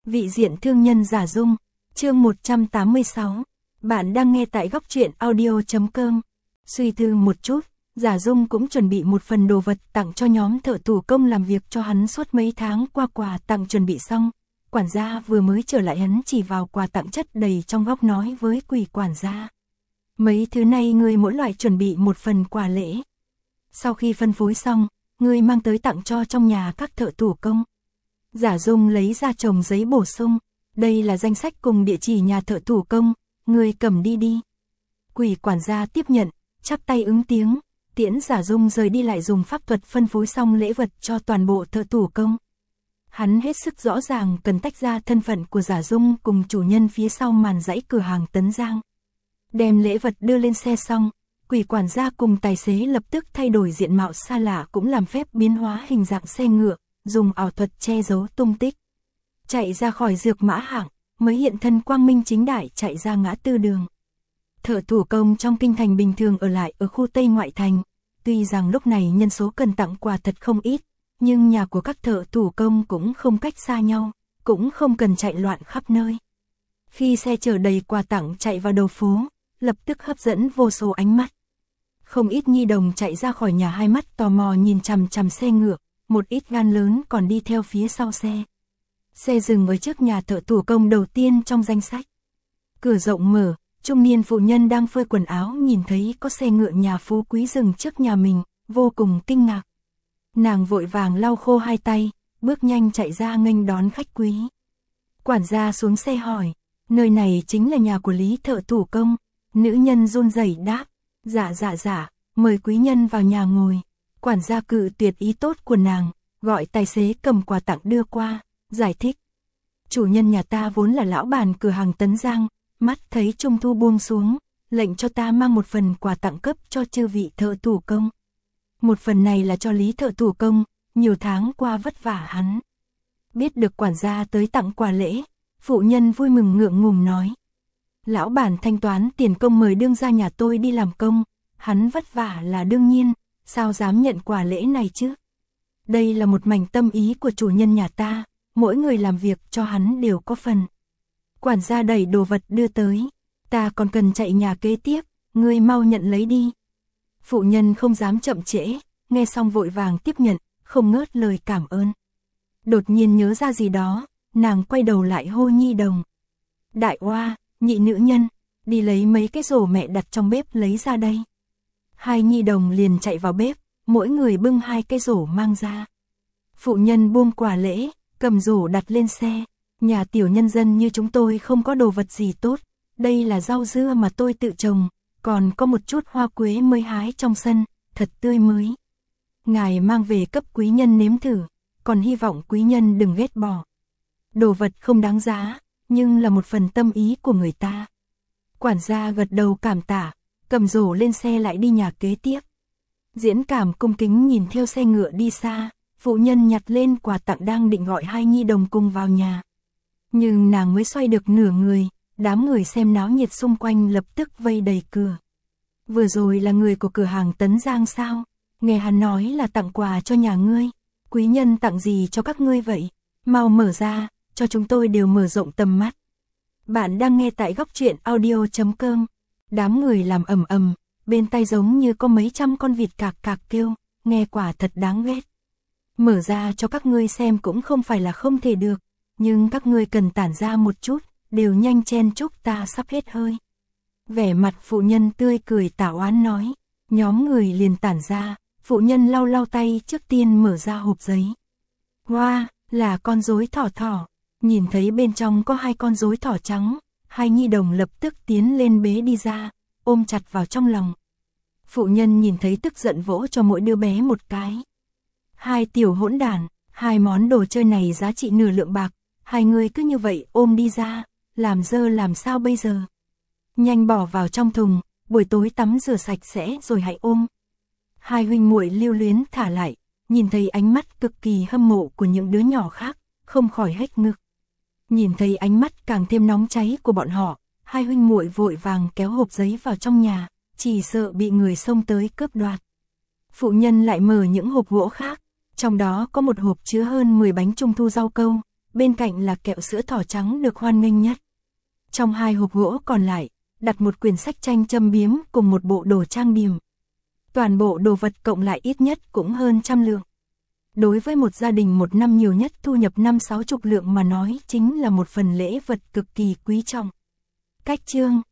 Vị diện thương nhân giả dung, chương 186. Bạn đang nghe tại góc truyện audio.com. Suy tư một chút, giả dung cũng chuẩn bị một phần đồ vật tặng cho nhóm thợ thủ công làm việc cho hắn suốt mấy tháng qua. Quà tặng chuẩn bị xong, quản gia vừa mới trở lại, hắn chỉ vào quà tặng chất đầy trong góc nói với Quỷ quản gia. Mấy thứ này người mỗi loại chuẩn bị một phần quà lễ. Sau khi phân phối xong, người mang tới tặng cho trong nhà các thợ thủ công. Giả dung lấy ra chồng giấy bổ sung, đây là danh sách cùng địa chỉ nhà thợ thủ công, người cầm đi đi. Quỷ quản gia tiếp nhận, chắp tay ứng tiếng, tiễn giả dung rời đi, lại dùng pháp thuật phân phối xong lễ vật cho toàn bộ thợ thủ công. Hắn hết sức rõ ràng cần tách ra thân phận của giả dung cùng chủ nhân phía sau màn dãy cửa hàng Tấn Giang. Đem lễ vật đưa lên xe xong, quỷ quản gia cùng tài xế lập tức thay đổi diện mạo xa lạ, cũng làm phép biến hóa hình dạng xe ngựa, dùng ảo thuật che giấu tung tích. Chạy ra khỏi dược mã hạng, mới hiện thân quang minh chính đại chạy ra ngã tư đường. Thợ thủ công trong kinh thành bình thường ở lại ở khu Tây ngoại thành, tuy rằng lúc này nhân số cần tặng quà thật không ít, nhưng nhà của các thợ thủ công cũng không cách xa nhau, cũng không cần chạy loạn khắp nơi. Khi xe chở đầy quà tặng chạy vào đầu phố, lập tức hấp dẫn vô số ánh mắt. Không ít nhi đồng chạy ra khỏi nhà, hai mắt tò mò nhìn chằm chằm xe ngựa, một ít gan lớn còn đi theo phía sau xe. Xe dừng ở trước nhà thợ thủ công đầu tiên trong danh sách. Cửa rộng mở, trung niên phụ nhân đang phơi quần áo nhìn thấy có xe ngựa nhà phú quý dừng trước nhà mình, vô cùng kinh ngạc. Nàng vội vàng lau khô hai tay, bước nhanh chạy ra nghênh đón khách quý. Quản gia xuống xe hỏi, nơi này chính là nhà của Lý thợ thủ công. Nữ nhân run rẩy đáp, dạ, mời quý nhân vào nhà ngồi. Quản gia cự tuyệt ý tốt của nàng, gọi tài xế cầm quà tặng đưa qua, giải thích. Chủ nhân nhà ta vốn là lão bản cửa hàng Tấn Giang, mắt thấy trung thu buông xuống, lệnh cho ta mang một phần quà tặng cấp cho chư vị thợ thủ công. Một phần này là cho Lý thợ thủ công, nhiều tháng qua vất vả hắn. Biết được quản gia tới tặng quà lễ, phụ nhân vui mừng ngượng ngùng nói. Lão bản thanh toán tiền công mời đương gia nhà tôi đi làm công, hắn vất vả là đương nhiên, sao dám nhận quà lễ này chứ? Đây là một mảnh tâm ý của chủ nhân nhà ta, mỗi người làm việc cho hắn đều có phần. Quản gia đẩy đồ vật đưa tới, ta còn cần chạy nhà kế tiếp, ngươi mau nhận lấy đi. Phụ nhân không dám chậm trễ, nghe xong vội vàng tiếp nhận, không ngớt lời cảm ơn. Đột nhiên nhớ ra gì đó, nàng quay đầu lại hô nhi đồng. Đại oa, nhị nữ nhân, đi lấy mấy cái rổ mẹ đặt trong bếp lấy ra đây. Hai nhi đồng liền chạy vào bếp, mỗi người bưng hai cái rổ mang ra. Phụ nhân buông quà lễ, cầm rổ đặt lên xe. Nhà tiểu nhân dân như chúng tôi không có đồ vật gì tốt, đây là rau dưa mà tôi tự trồng, còn có một chút hoa quế mới hái trong sân, thật tươi mới. Ngài mang về cấp quý nhân nếm thử, còn hy vọng quý nhân đừng ghét bỏ. Đồ vật không đáng giá, nhưng là một phần tâm ý của người ta. Quản gia gật đầu cảm tạ, cầm rổ lên xe lại đi nhà kế tiếp. Diễn Cảm cung kính nhìn theo xe ngựa đi xa, phụ nhân nhặt lên quà tặng đang định gọi hai nhi đồng cùng vào nhà. Nhưng nàng mới xoay được nửa người, đám người xem náo nhiệt xung quanh lập tức vây đầy cửa. Vừa rồi là người của cửa hàng Tấn Giang sao? Nghe hắn nói là tặng quà cho nhà ngươi. Quý nhân tặng gì cho các ngươi vậy? Mau mở ra, cho chúng tôi đều mở rộng tầm mắt. Bạn đang nghe tại góc truyện audio.com. Đám người làm ầm ầm, bên tai giống như có mấy trăm con vịt cạc cạc kêu, nghe quả thật đáng ghét. Mở ra cho các ngươi xem cũng không phải là không thể được, nhưng các ngươi cần tản ra một chút, đều nhanh chen chúc, ta sắp hết hơi. Vẻ mặt phụ nhân tươi cười tả oán nói, nhóm người liền tản ra, phụ nhân lau lau tay trước tiên mở ra hộp giấy. Wow, là con rối thỏ. Nhìn thấy bên trong có hai con rối thỏ trắng, hai nhi đồng lập tức tiến lên bế đi ra, ôm chặt vào trong lòng. Phụ nhân nhìn thấy tức giận vỗ cho mỗi đứa bé một cái. Hai tiểu hỗn đản, hai món đồ chơi này giá trị nửa lượng bạc, hai người cứ như vậy ôm đi ra, làm dơ làm sao bây giờ? Nhanh bỏ vào trong thùng, buổi tối tắm rửa sạch sẽ rồi hãy ôm. Hai huynh muội lưu luyến thả lại, nhìn thấy ánh mắt cực kỳ hâm mộ của những đứa nhỏ khác, không khỏi hét ngực. Nhìn thấy ánh mắt càng thêm nóng cháy của bọn họ, hai huynh muội vội vàng kéo hộp giấy vào trong nhà, chỉ sợ bị người xông tới cướp đoạt. Phụ nhân lại mở những hộp gỗ khác, trong đó có một hộp chứa hơn 10 bánh trung thu rau câu, bên cạnh là kẹo sữa thỏ trắng được hoan nghênh nhất. Trong 2 hộp gỗ còn lại, đặt một quyển sách tranh châm biếm cùng một bộ đồ trang điểm. Toàn bộ đồ vật cộng lại ít nhất cũng hơn 100 lượng. Đối với một gia đình một năm nhiều nhất thu nhập 5-60 lượng mà nói chính là một phần lễ vật cực kỳ quý trọng. Cách chương